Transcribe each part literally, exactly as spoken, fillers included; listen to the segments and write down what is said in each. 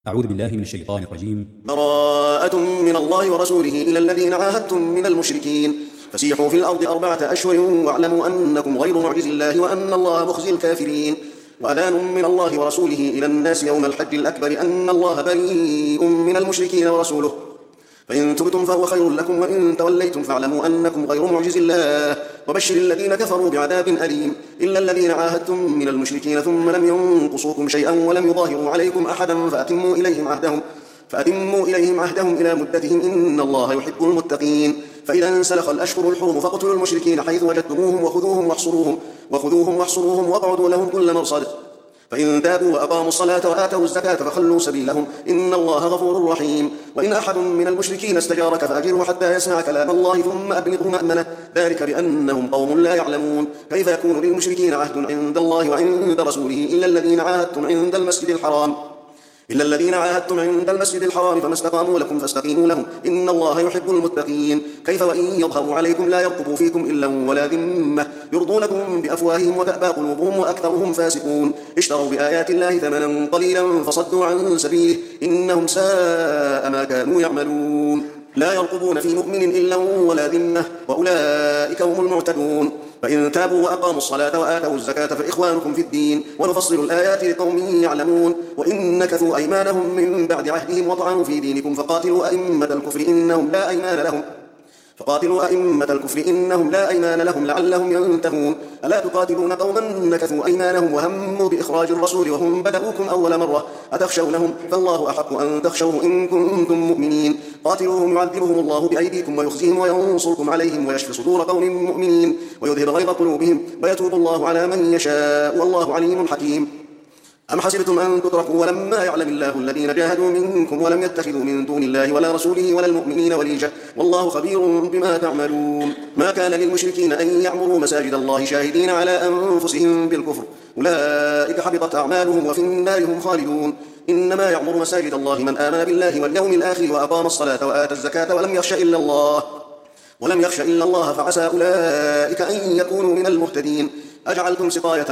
أعوذ بالله من الشيطان الرجيم. براءة من الله ورسوله إلى الذين عاهدتم من المشركين فسيحوا في الأرض أربعة أشهر واعلموا أنكم غير معجز الله وأن الله مخزي الكافرين. وأذان من الله ورسوله إلى الناس يوم الحج الأكبر أن الله بريء من المشركين ورسوله، فإن تبتم فهو خير لكم وإن توليتم فاعلموا أنكم غير معجز الله وبشر الذين كفروا بعذاب أليم. إلا الذين عاهدتم من المشركين ثم لم ينقصوكم شيئا ولم يظاهروا عليكم أحدا فأتموا إليهم عهدهم فأتموا إليهم عهدهم إلى مدتهم إن الله يحب المتقين. فإذا انسلخ الأشهر الحرم فاقتلوا المشركين حيث وجدتموهم وخذوهم واحصروهم وخذوهم واحصروهم واقعدوا لهم كل مرصد. فإن تابوا وأقاموا الصلاة وآتوا الزكاة فخلوا سبيلهم إن الله غفور رحيم. وإن أحد من المشركين استجارك فأجره حتى يسمع كلام الله ثم أبلغه مأمنه، ذلك بأنهم قوم لا يعلمون. كيف يكون للمشركين عهد عند الله وعند رسوله إلا الذين عاهدتم عند المسجد الحرام إلا الذين عاهدتم عند المسجد الحرام فما استقاموا لكم فاستقيموا لهم إن الله يحب المتقين. كيف وإن يظهروا عليكم لا يرقبوا فيكم إلا ولا ذمة يرضونكم بأفواههم وتأبى قلوبهم وأكثرهم فاسقون. اشتروا بآيات الله ثمنا قليلا فصدوا عن سبيله إنهم ساء ما كانوا يعملون. لا يرقبون في مؤمن إلا ولا ذمة وأولئك هم المعتدون. فإن تابوا وأقاموا الصلاة وآتوا الزكاة فإخوانكم في الدين ونفصل الآيات لقوم يعلمون. وإن نكثوا أيمانهم من بعد عهدهم وطعنوا في دينكم فقاتلوا أئمة الكفر إنهم لا أيمان لهم فقاتلوا أئمة الكفر إنهم لا أيمان لهم لعلهم ينتهون. ألا تقاتلون قوما نكثوا أيمانهم وهموا بإخراج الرسول وهم بدأوكم أول مرة أتخشونهم فالله أحق أن تخشوه إن كنتم مؤمنين. قاتلوهم يعذبهم الله بأيديكم ويخزيهم وينصركم عليهم ويشفي صدور قوم مؤمنين ويذهب غيظ قلوبهم ويتوب الله على من يشاء والله عليم حكيم. أم حسبتم أن تتركوا ولما يعلم الله الذين جاهدوا منكم ولم يتخذوا من دون الله ولا رسوله ولا المؤمنين وليجة والله خبير بما تعملون. ما كان للمشركين أن يعمروا مساجد الله شاهدين على أنفسهم بالكفر أولئك حبطت أعمالهم وفي النار هم خالدون. إنما يعمر مساجد الله من آمن بالله واليوم الآخر وأقام الصلاة وآتى الزكاة ولم يخش إلا الله ولم يخش إلا الله فعسى أولئك أن يكونوا من المهتدين. أجعلتم سقاية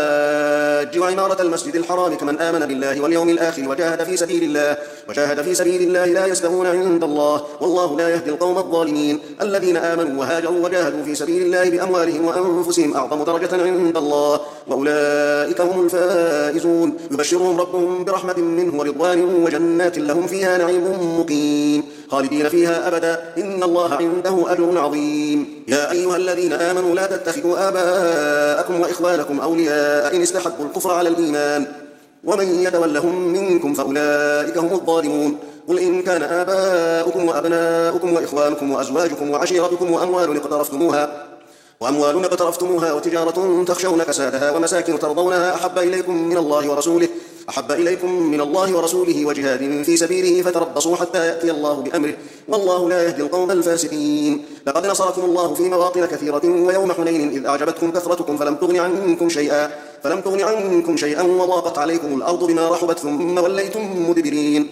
الحاج وعمارة المسجد الحرام كمن آمن بالله واليوم الآخر وجاهد في سبيل الله وجاهد في سبيل الله لا يستوون عند الله والله لا يهدي القوم الظالمين. الذين آمنوا وهاجروا وجاهدوا في سبيل الله بأموالهم وأنفسهم أعظم درجة عند الله وأولئك هم الفائزون. يبشرهم ربهم برحمة منه ورضوان وجنات لهم فيها نعيم مقيم خالدين فيها أبدا إن الله عنده أجر عظيم. يا أيها الذين آمنوا لا تتخذوا آباءكم وإخوانكم أولياء إن استحبوا الكفر على الإيمان ومن يتولهم منكم فأولئك هم الظالمون. قل إن كان آباؤكم وأبناؤكم وإخوانكم وأزواجكم وعشيرتكم وأموال اقترفتموها وأموال اقترفتموها وتجارة تخشون كسادها ومساكن ترضونها أحب إليكم من الله ورسوله أحب إليكم من الله ورسوله وجهاد في سبيله فتربصوا حتى يأتي الله بأمره والله لا يهدي القوم الفاسقين. لقد نصركم الله في مواطن كثيرة ويوم حنين إذ أعجبتكم كثرتكم فلم تغن عنكم شيئا فلم تغن عنكم شيئا وضاقت عليكم الأرض بما رحبت ثم وليتم مدبرين.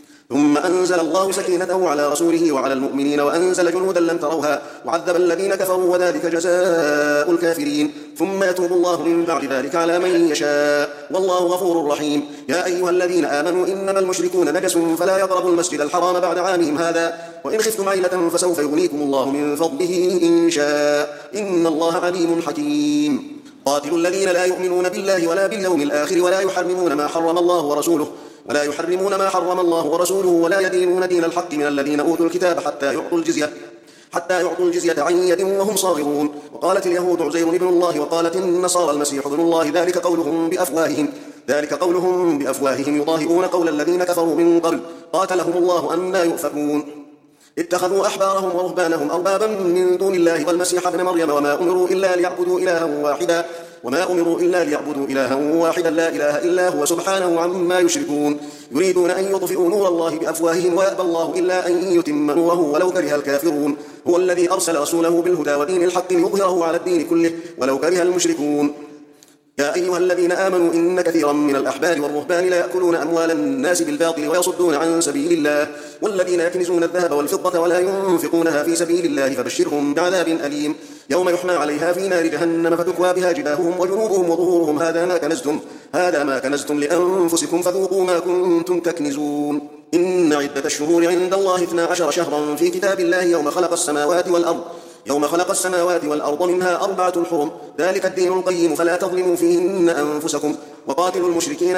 ثم أنزل الله سكينته على رسوله وعلى المؤمنين وأنزل جنودا لم تروها وعذب الذين كفروا وذلك جزاء الكافرين. ثم يتوب الله من بعد ذلك على من يشاء والله غفور رحيم. يا أيها الذين آمنوا إنما المشركون نجس فلا يقربوا المسجد الحرام بعد عامهم هذا وإن خفتم عيلة فسوف يغنيكم الله من فضله إن شاء إن الله عليم حكيم. قاتلوا الذين لا يؤمنون بالله ولا باليوم الآخر ولا يحرمون ما حرم الله ورسوله ولا يحرمون ما حرم الله ورسوله ولا يدينون دين الحق من الذين أوتوا الكتاب حتى يعطوا الجزية حتى يعطوا الجزية عن يد وهم صاغرون. وقالت اليهود عزير ابن الله وقالت النصارى المسيح ابن الله ذلك قولهم بأفواههم ذلك قولهم بأفواههم يضاهئون قول الذين كفروا من قبل قاتلهم الله أنى يؤفكون. اتخذوا أحبارهم ورهبانهم أربابا من دون الله والمسيح ابن مريم وما أمروا إلا ليعبدوا إلها واحدا وما أمروا إلا ليعبدوا إلها واحدا لا إله إلا هو سبحانه عما يشركون. يريدون أن يطفئوا نور الله بأفواههم ويأبى الله إلا أن يتم نوره ولو كره الكافرون. هو الذي أرسل رسوله بالهدى ودين الحق ليظهره على الدين كله ولو كره المشركون. يا أيها الذين آمنوا إن كثيرا من الأحبار والرهبان لا يأكلون أموال الناس بالباطل ويصدون عن سبيل الله والذين يكنزون الذهب والفضة ولا ينفقونها في سبيل الله فبشرهم بعذاب أليم يوم يحمى عليها في نار جهنم فتكوى بها جباههم وجنوبهم وظهورهم هذا ما كنزتم هذا ما كنزتم لأنفسكم فذوقوا ما كنتم تكنزون إن عدة الشهور عند الله اثنا عشر شهرا في كتاب الله يوم خلق السماوات والأرض يوم خلق السماوات والأرض منها أربعة حرم ذلك الدين القيم فلا تظلموا فيهن أنفسكم وقاتلوا المشركين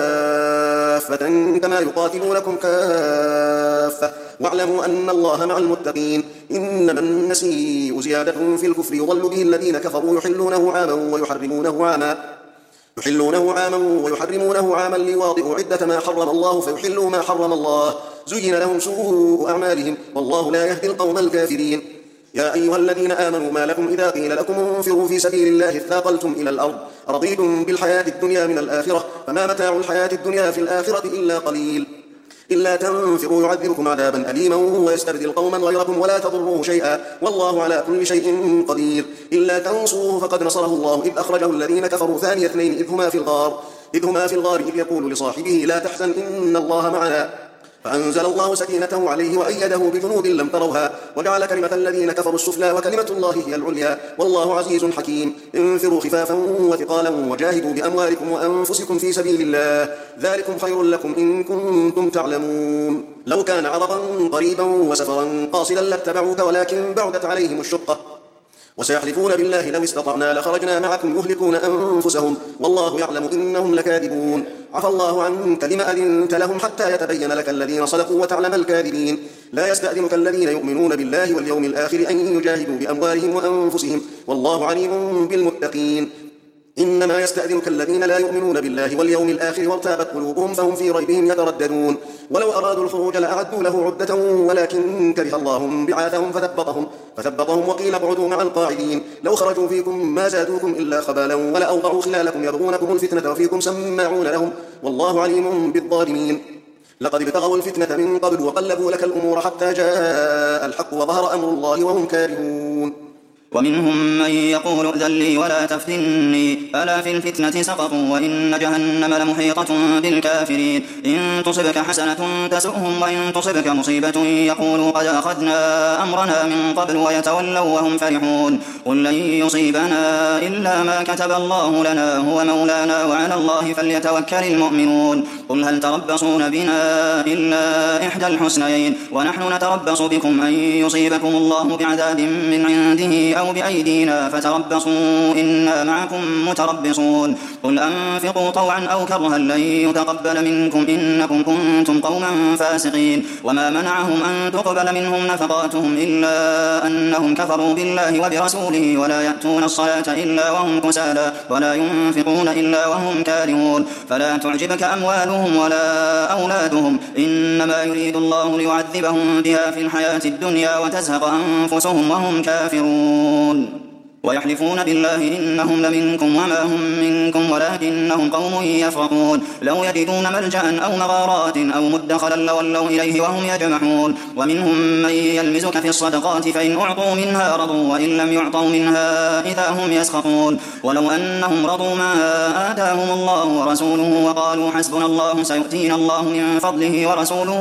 كافة كما يقاتلونكم كافة واعلموا أن الله مع المتقين إنما النسيء زيادة في الكفر يضل به الذين كفروا يحلونه عاما ويحرمونه عاما يحلونه عاما ويحرمونه عاما ليواطئوا عدة ما حرم الله فيحلوا ما حرم الله زين لهم سوء أعمالهم والله لا يهدي القوم الكافرين يا أيها الذين آمنوا ما لكم إذا قيل لكم انفروا في سبيل الله اثاقلتم إلى الأرض رضيتم بالحياة الدنيا من الآخرة فما متاع الحياة الدنيا في الآخرة إلا قليل إلا تنفروا يعذبكم عذابا أليما ويستبدل قوما غيركم ولا تضروه شيئا والله على كل شيء قدير إلا تنصروه فقد نصره الله إذ أخرجه الذين كفروا ثاني اثنين إذ هما في الغار إذ هما في الغار إذ يقول لصاحبه لا تحزن إن الله معنا فأنزل الله سكينته عليه وأيده بجنود لم تروها وجعل كلمة الذين كفروا السفلى وكلمة الله هي العليا والله عزيز حكيم انفروا خفافا وثقالا وجاهدوا بأموالكم وأنفسكم في سبيل الله ذلكم خير لكم إن كنتم تعلمون لو كان عرضا قريبا وسفرا قاصدا لاتبعوك ولكن بعدت عليهم الشقة وسيحلفون بالله لو استطعنا لخرجنا معكم يهلكون أنفسهم والله يعلم إنهم لكاذبون عفى الله عنك لما أذنت لهم حتى يتبين لك الذين صدقوا وتعلم الكاذبين لا يستأذنك الذين يؤمنون بالله واليوم الآخر أن يجاهدوا بأموالهم وأنفسهم والله عليم بالمتقين إنما يستأذنك الذين لا يؤمنون بالله واليوم الآخر وارتابت قلوبهم فهم في ريبهم يترددون ولو أرادوا الخروج لأعدوا له عدة ولكن كره الله بعاثهم فثبطهم, فثبطهم وقيل اقعدوا مع القاعدين لو خرجوا فيكم ما زادوكم إلا خبالا ولأوضعوا خلالكم يبغونكم الفتنة وفيكم سماعون لهم والله عليم بالظالمين لقد ابتغوا الفتنة من قبل وقلبوا لك الأمور حتى جاء الحق وظهر أمر الله وهم كارهون ومنهم من يقول ائذن لي ولا تفتني ألا في الفتنة سقطوا وإن جهنم لمحيطة بالكافرين إن تصبك حسنة تسؤهم وإن تصبك مصيبة يقولوا قد أخذنا أمرنا من قبل ويتولوا وهم فرحون قل لن يصيبنا إلا ما كتب الله لنا هو مولانا وعلى الله فليتوكل المؤمنون قل هل تربصون بنا إلا إحدى الحسنيين ونحن نتربص بكم أن يصيبكم الله بعذاب من عنده أو بأيدينا فتربصوا إنا معكم متربصون قل أنفقوا طوعا أو كرها لن يتقبل منكم إنكم كنتم قوما فاسقين وما منعهم أن تقبل منهم نفقاتهم إلا أنهم كفروا بالله وبرسوله ولا يأتون الصلاة إلا وهم كسالى ولا ينفقون إلا وهم كارهون فلا تعجبك أموالهم ولا أولادهم إنما يريد الله ليعذبهم بها في الحياة الدنيا وتزهق أنفسهم وهم كافرون ويحلفون بالله إنهم لمنكم وما هم منكم ولكنهم قوم يفرقون لو يجدون ملجأ أو مغارات أو مدخلا لولوا إليه وهم يجمحون ومنهم من يلمزك في الصدقات فإن أعطوا منها رضوا وإن لم يعطوا منها إذا هم يسخطون ولو أنهم رضوا ما آتاهم الله ورسوله وقالوا حسبنا الله سيؤتينا الله من فضله ورسوله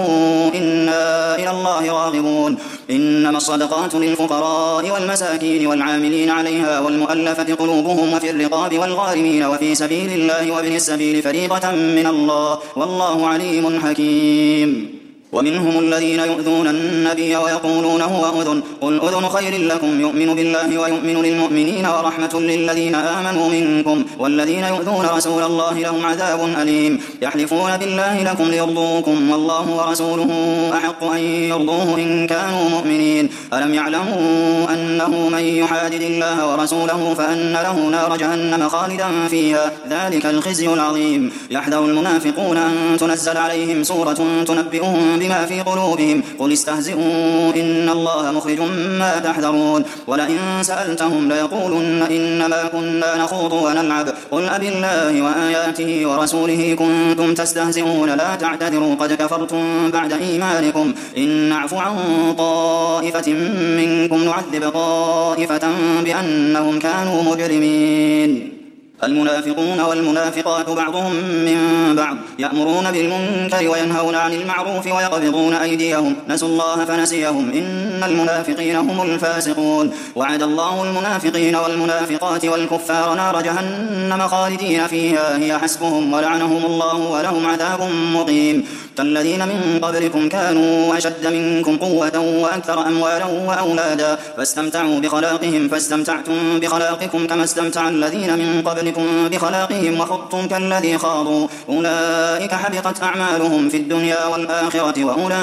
إنا إلى الله راغبون إنما الصدقات للفقراء والمساكين والعاملين عليها والمؤلفة قلوبهم وفي الرقاب والغارمين وفي سبيل الله وابن السبيل فريضة من الله والله عليم حكيم ومنهم الذين يؤذون النبي ويقولون هو أذن قل أذن خير لكم يؤمن بالله ويؤمن للمؤمنين ورحمة للذين آمنوا منكم والذين يؤذون رسول الله لهم عذاب أليم يحلفون بالله لكم ليرضوكم والله ورسوله أحق أن يرضوه إن كانوا مؤمنين ألم يعلموا أنه من يحادد الله ورسوله فأن له نار جهنم خالدا فيها ذلك الخزي العظيم يحذر المنافقون أن تنزل عليهم سورة تنبئهم بما في قلوبهم قل استهزئوا إن الله مخرج ما تحذرون ولئن سألتهم ليقولن إنما كنا نخوض ونلعب قل أبالله وآياته ورسوله كنتم تستهزئون لا تعتذروا قد كفرتم بعد إيمانكم إن نعف عن طائفة منكم نعذب طائفة بأنهم كانوا مجرمين المنافقون والمنافقات بعضهم من بعض يأمرون بالمنكر وينهون عن المعروف ويقبضون أيديهم نسوا الله فنسيهم إن المنافقين هم الفاسقون وعد الله المنافقين والمنافقات والكفار نار جهنم خالدين فيها هي حسبهم ولعنهم الله ولهم عذاب مقيم كالذين من قبلكم كانوا أشد منكم قوة وأكثر أموالا وأولادا فاستمتعوا بخلاقهم فاستمتعتم بخلاقكم كما استمتع الذين من قبلكم بخلاقهم وخضتم كالذي خاضوا أولئك حبطت أعمالهم في الدنيا والآخرة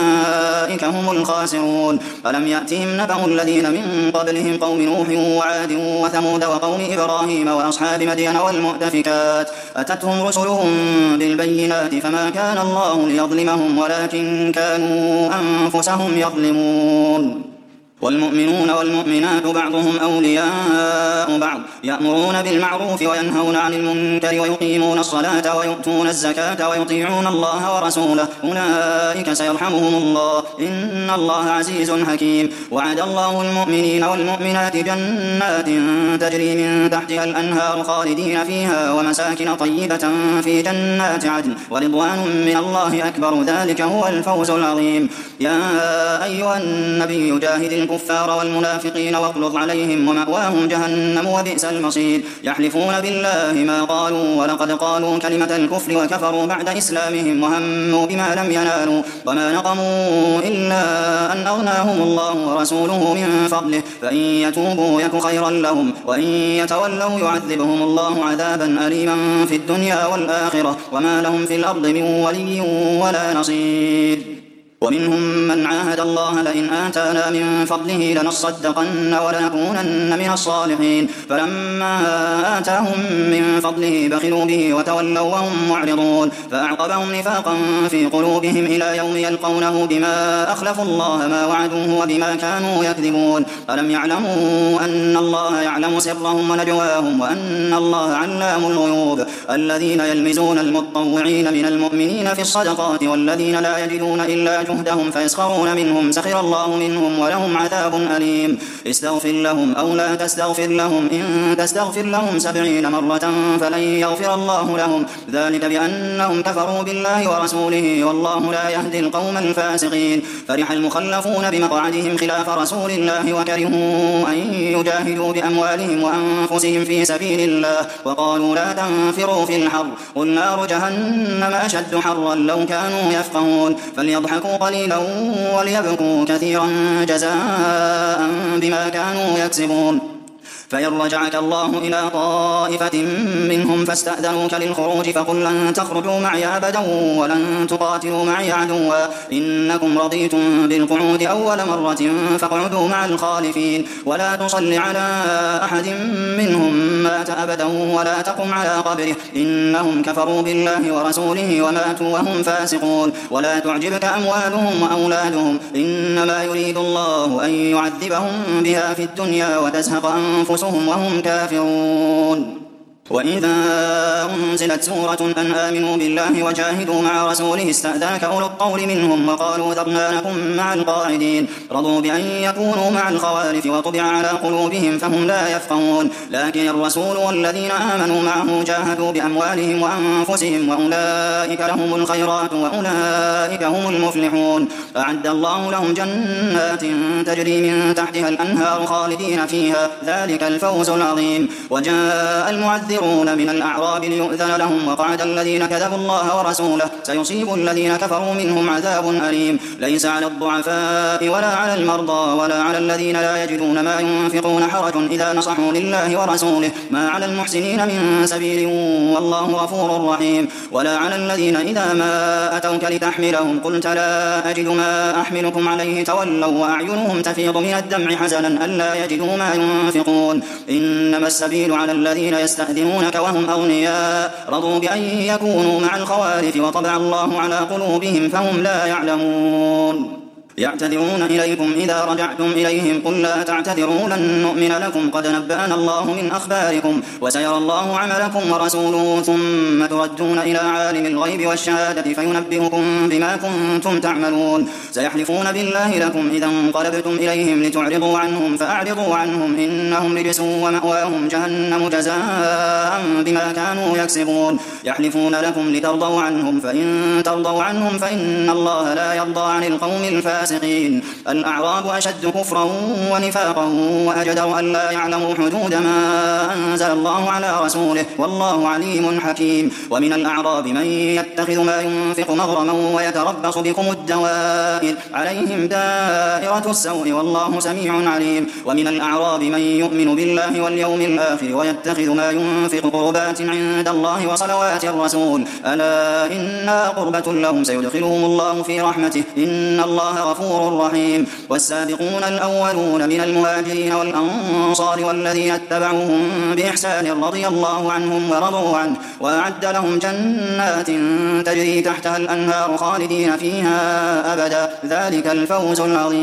وأولئك هم الخاسرون ألم يأتهم نبأ الذين من قبلهم قوم نوح وعاد وثمود وقوم إبراهيم وأصحاب مدين والمؤتفكات أتتهم رسلهم بالبينات فما كان الله ليظلمهم ولكن كانوا أنفسهم يظلمون والمؤمنون والمؤمنات بعضهم أولياء بعض يأمرون بالمعروف وينهون عن المنكر ويقيمون الصلاة ويؤتون الزكاة ويطيعون الله ورسوله أولئك سيرحمهم الله إن الله عزيز حكيم وعد الله المؤمنين والمؤمنات جنات تجري من تحتها الأنهار خالدين فيها ومساكن طيبة في جنات عدن ورضوان من الله أكبر ذلك هو الفوز العظيم يا أيها النبي جاهد الكفار والمنافقين واغلظ عليهم ومأواهم جهنم وبئس المصير يحلفون بالله ما قالوا ولقد قالوا كلمة الكفر وكفروا بعد إسلامهم وهموا بما لم ينالوا وما نقموا إلا أن أغناهم الله ورسوله من فضله فإن يتوبوا يك خيرا لهم وإن يتولوا يعذبهم الله عذابا أليما في الدنيا والآخرة وما لهم في الأرض من ولي ولا نصير ومنهم من عاهد الله لئن آتانا من فضله لنصدقن ولنكونن من الصالحين فلما آتاهم من فضله بخلوا به وتولوا وهم معرضون فأعقبهم نفاقا في قلوبهم إلى يوم يلقونه بما أخلفوا الله ما وعدوه وبما كانوا يكذبون ألم يعلموا أن الله يعلم سرهم ونجواهم وأن الله علام الغيوب الذين يلمزون المتطوعين من المؤمنين في الصدقات والذين لا يجدون إلا جهدهم فيسخرون منهم سخر الله منهم ولهم عذاب أليم استغفر لهم أو لا تستغفر لهم إن تستغفر لهم سبعين مرة فلن يغفر الله لهم ذلك بأنهم كفروا بالله ورسوله والله لا يهدي القوم الفاسقين فرح المخلفون بمقعدهم خلاف رسول الله وكرهوا أن يجاهدوا بأموالهم وأنفسهم في سبيل الله وقالوا لا تنفروا في الحر قل نار جهنم أشد حرا لو كانوا يفقهون فليضحكوا قليلا وليبكوا كثيرا جزاء بما كانوا يكسبون فإن رجعك الله إلى طائفة منهم فاستأذنوك للخروج فقل لن تخرجوا معي أبدا ولن تقاتلوا معي عدوا إنكم رضيتم بالقعود أول مرة فاقعدوا مع الخالفين ولا تصل على أحد منهم مات أبدا ولا تقم على قبره إنهم كفروا بالله ورسوله وماتوا وهم فاسقون ولا تعجبك أموالهم وأولادهم إنما يريد الله أن يعذبهم بها في الدنيا وتزهق أنفسهم وهم كافرون وإذا أنزلت سورة أن آمنوا بالله وجاهدوا مع رسوله استأذنك أولو الطول منهم وقالوا ذرنا لكم مع القاعدين رضوا بأن يكونوا مع الخوالف وطبع على قلوبهم فهم لا يفقهون لكن الرسول والذين آمنوا معه جاهدوا بأموالهم وأنفسهم وأولئك لهم الخيرات وأولئك هم المفلحون أعد الله لهم جنات تجري من تحتها الأنهار خالدين فيها ذلك الفوز العظيم وجاء المعذرون من الأعراب ليؤذن لهم وقعد الذين كذبوا الله ورسوله سيصيب الذين كفروا منهم عذاب أليم ليس على الضعفاء ولا على المرضى ولا على الذين لا يجدون ما ينفقون حرج إذا نصحوا لله ورسوله ما على المحسنين من سبيل والله غفور رحيم ولا على الذين إذا ما أتوك لتحملهم قلت لا أجد ما أحملكم عليه تولوا وأعينهم تفيض من الدمع حزنا ألا يجدوا ما ينفقون إنما السبيل على الذين يستأذنون وهم أغنياء رضوا بأن يكونوا مع الخوالف وطبع الله على قلوبهم فهم لا يعلمون يعتذرون إليكم إذا رجعتم إليهم قل لا تعتذروا لن نؤمن لكم قد نبأنا الله من أخباركم وسيرى الله عملكم ورسوله ثم تردون إلى عالم الغيب والشهادة فينبئكم بما كنتم تعملون سيحلفون بالله لكم إذا انقلبتم إليهم لتعرضوا عنهم فأعرضوا عنهم إنهم رجس ومأواهم جهنم جزاء بما كانوا يكسبون يحلفون لكم لترضوا عنهم فإن ترضوا عنهم فإن الله لا يرضى عن القوم الفاسقين الأعراب أشد كفرا ونفاقا وأجدر أن لا يعلموا حدود ما أنزل الله على رسوله والله عليم حكيم ومن الأعراب من يتخذ ما ينفق مغرما ويتربص بكم الدوائر عليهم دائرة السوء والله سميع عليم ومن الأعراب من يؤمن بالله واليوم الآخر ويتخذ ما ينفق قربات عند الله وصلوات الرسول ألا إنها قربة لهم سيدخلهم الله في رحمته إن الله غفور رحيم والسابقون الأولون من المهاجرين والأنصار والذين اتبعوهم بإحسان رضي الله عنهم ورضوا عنه وأعد لهم جنات تجري تحتها الأنهار خالدين فيها أبدا ذلك الفوز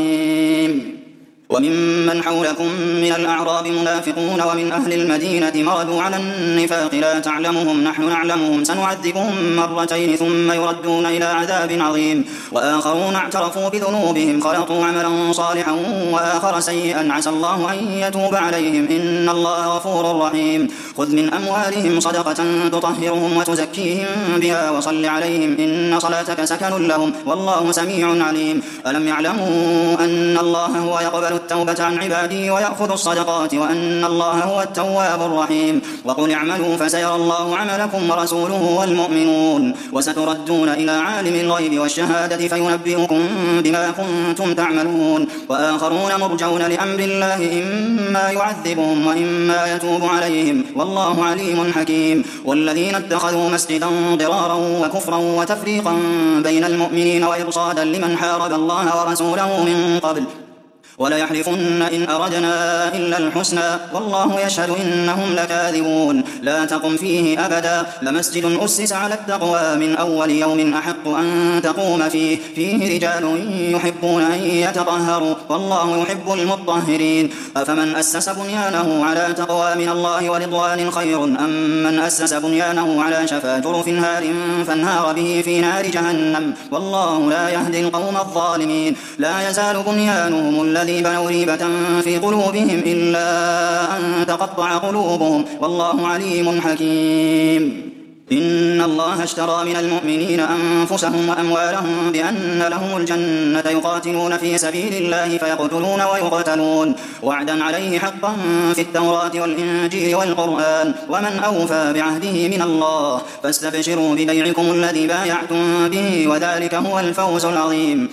العظيم وممن حولكم من الأعراب منافقون ومن أهل المدينة مردوا على النفاق لا تعلمهم نحن نعلمهم سنعذبهم مرتين ثم يردون إلى عذاب عظيم وآخرون اعترفوا بذنوبهم خلطوا عملا صالحا وآخر سيئا عسى الله أن يتوب عليهم إن الله غفور رحيم خذ من أموالهم صدقة تطهرهم وتزكيهم بها وصل عليهم إن صلاتك سكن لهم والله سميع عليم ألم يعلموا أن الله هو يقبل التوبة عن عباده ويأخذ الصدقات وأن الله هو التواب الرحيم وقل اعملوا فسيرى الله عملكم ورسوله والمؤمنون وستردون إلى عالم الغيب والشهادة فينبئكم بما كنتم تعملون وآخرون مرجون لأمر الله إما يعذبهم وإما يتوب عليهم والله عليم حكيم والذين اتخذوا مسجدا ضرارا وكفرا وتفريقا بين المؤمنين وإرصادا لمن حارب الله ورسوله من قبل وليحلفن إن أردنا إلا الحسنى والله يشهد إنهم لكاذبون لا تقم فيه أبدا لمسجد أسس على التقوى من أول يوم أحق أن تقوم فيه فيه رجال يحبون أن يتطهروا والله يحب المطهرين أفمن أسس بنيانه على تقوى من الله ورضوان خير أم من أسس بنيانه على شفا جرف نار فانهار به في نار جهنم والله لا يهدي القوم الظالمين لا يزال بنيانهم الذي بنوا ريبة في قلوبهم إلا أن تقطع قلوبهم والله عليم حكيم إن الله اشترى من المؤمنين أنفسهم وأموالهم بأن لهم الجنة يقاتلون في سبيل الله فيقتلون ويقتلون وعدا عليه حقا في التوراة والإنجيل والقرآن ومن أوفى بعهده من الله فاستبشروا ببيعكم الذي بايعتم به وذلك هو الفوز العظيم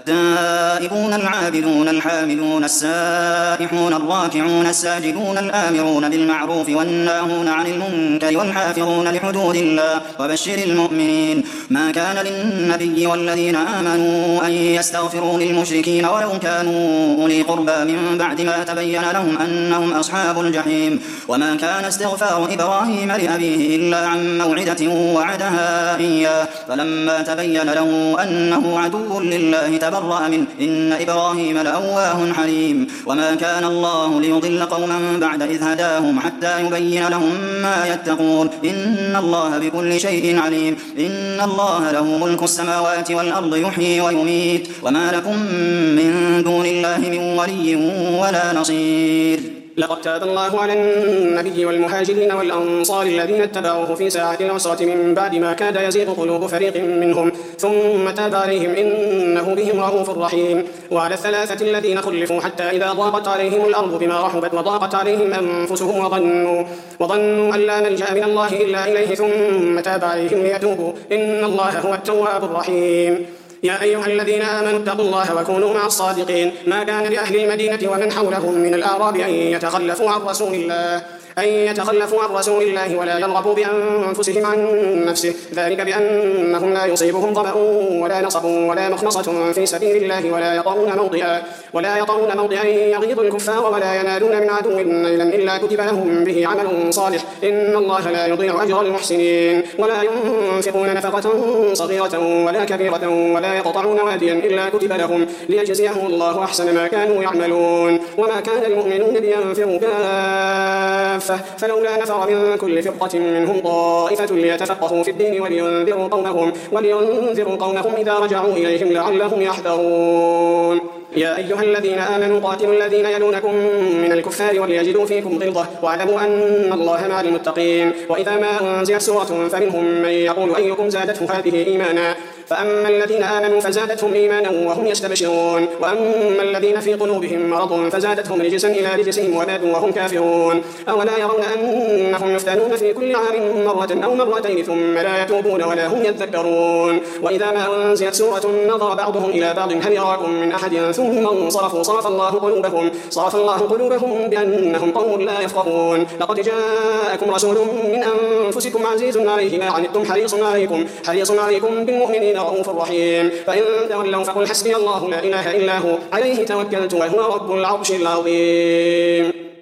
التائبون العابدون الحامدون السائحون الراكعون الساجدون الآمرون بالمعروف والناهون عن المنكر والحافظون لحدود الله وبشر المؤمنين ما كان للنبي والذين آمنوا أن يستغفروا للمشركين ولو كانوا أولي قربى من بعد ما تبين لهم أنهم أصحاب الجحيم وما كان استغفار إبراهيم لأبيه إلا عن موعدة وعدها إياه فلما تبين له أنه عدو لله تبرأ منه إن إبراهيم لأواه حليم وما كان الله ليضل قوما بعد إذ هداهم حتى يبين لهم ما يتقون إن الله بكل شيء عليم إن الله له ملك السماوات والأرض يحيي ويميت وما لكم من دون الله من ولي ولا نصير لقد تاب الله على النبي والمهاجرين والأنصار الذين اتبعوه في ساعة العسرة من بعد ما كاد يزيغ قلوب فريق منهم ثم تاب عليهم إنه بهم رؤوف رحيم وعلى الثلاثة الذين خلفوا حتى إذا ضاقت عليهم الأرض بما رحبت وضاقت عليهم أنفسهم وظنوا, وظنوا أن لا ملجأ من الله إلا إليه ثم تاب عليهم ليتوبوا إن الله هو التواب الرحيم يا أيها الذين آمنوا اتقوا الله وكونوا مع الصادقين ما كان لأهل المدينة ومن حولهم من الأعراب أن يتخلفوا عن رسول الله أن يتخلفوا عن رسول الله ولا يرغبوا بأنفسهم عن نفسه، ذلك بأنهم لا يصيبهم ظمأ ولا نصب ولا مخمصة في سبيل الله ولا يطعون موضعا ولا يطعون موضعا يغيظ الكفار ولا ينالون من عدو نيلا إلا كتب لهم به عمل صالح، إن الله لا يضيع أجر المحسنين. ولا ينفقون نفقة صغيرة ولا كبيرة ولا يقطعون واديا إلا كتب لهم ليجزيهم الله أحسن ما كانوا يعملون. وما كان المؤمنون لينفروا كافة، فلولا نفر من كل فرقة منهم طائفة ليتفقهوا في الدين ولينذروا قومهم ولينذروا قومهم إذا رجعوا إليهم لعلهم يحذرون. يا أيها الذين آمنوا قاتلوا الذين يلونكم من الكفار وليجدوا فيكم غلظة واعلموا أن الله مع المتقين. وإذا ما أنزلت سورة فمنهم من يقول أيكم زادته هذه إيمانا، فأما الذين آمنوا فزادتهم إيمانا وهم يستبشرون، وأما الذين في قلوبهم مرض فزادتهم رجسا إلى رجسهم وماتوا وهم كافرون. أولا يرون أنهم يفتنون في كل عام مرة أو مرتين ثم لا يتوبون ولا هم يذكرون. وإذا ما أنزلت سورة نظر بعضهم إلى بعض هل يراكم من أحد ثم انصرفوا صرف الله قلوبهم صرف الله قلوبهم بأنهم قوم لا يفقهون. لقد جاءكم رسول من أنفسكم عزيز عليه ما عنتم حريص عليكم حريص عليكم بالمؤمنين رؤوف رحيم. فإن تولوا فقل حسبي الله لا إله إلا هو عليه توكلت وهو رب العرش العظيم.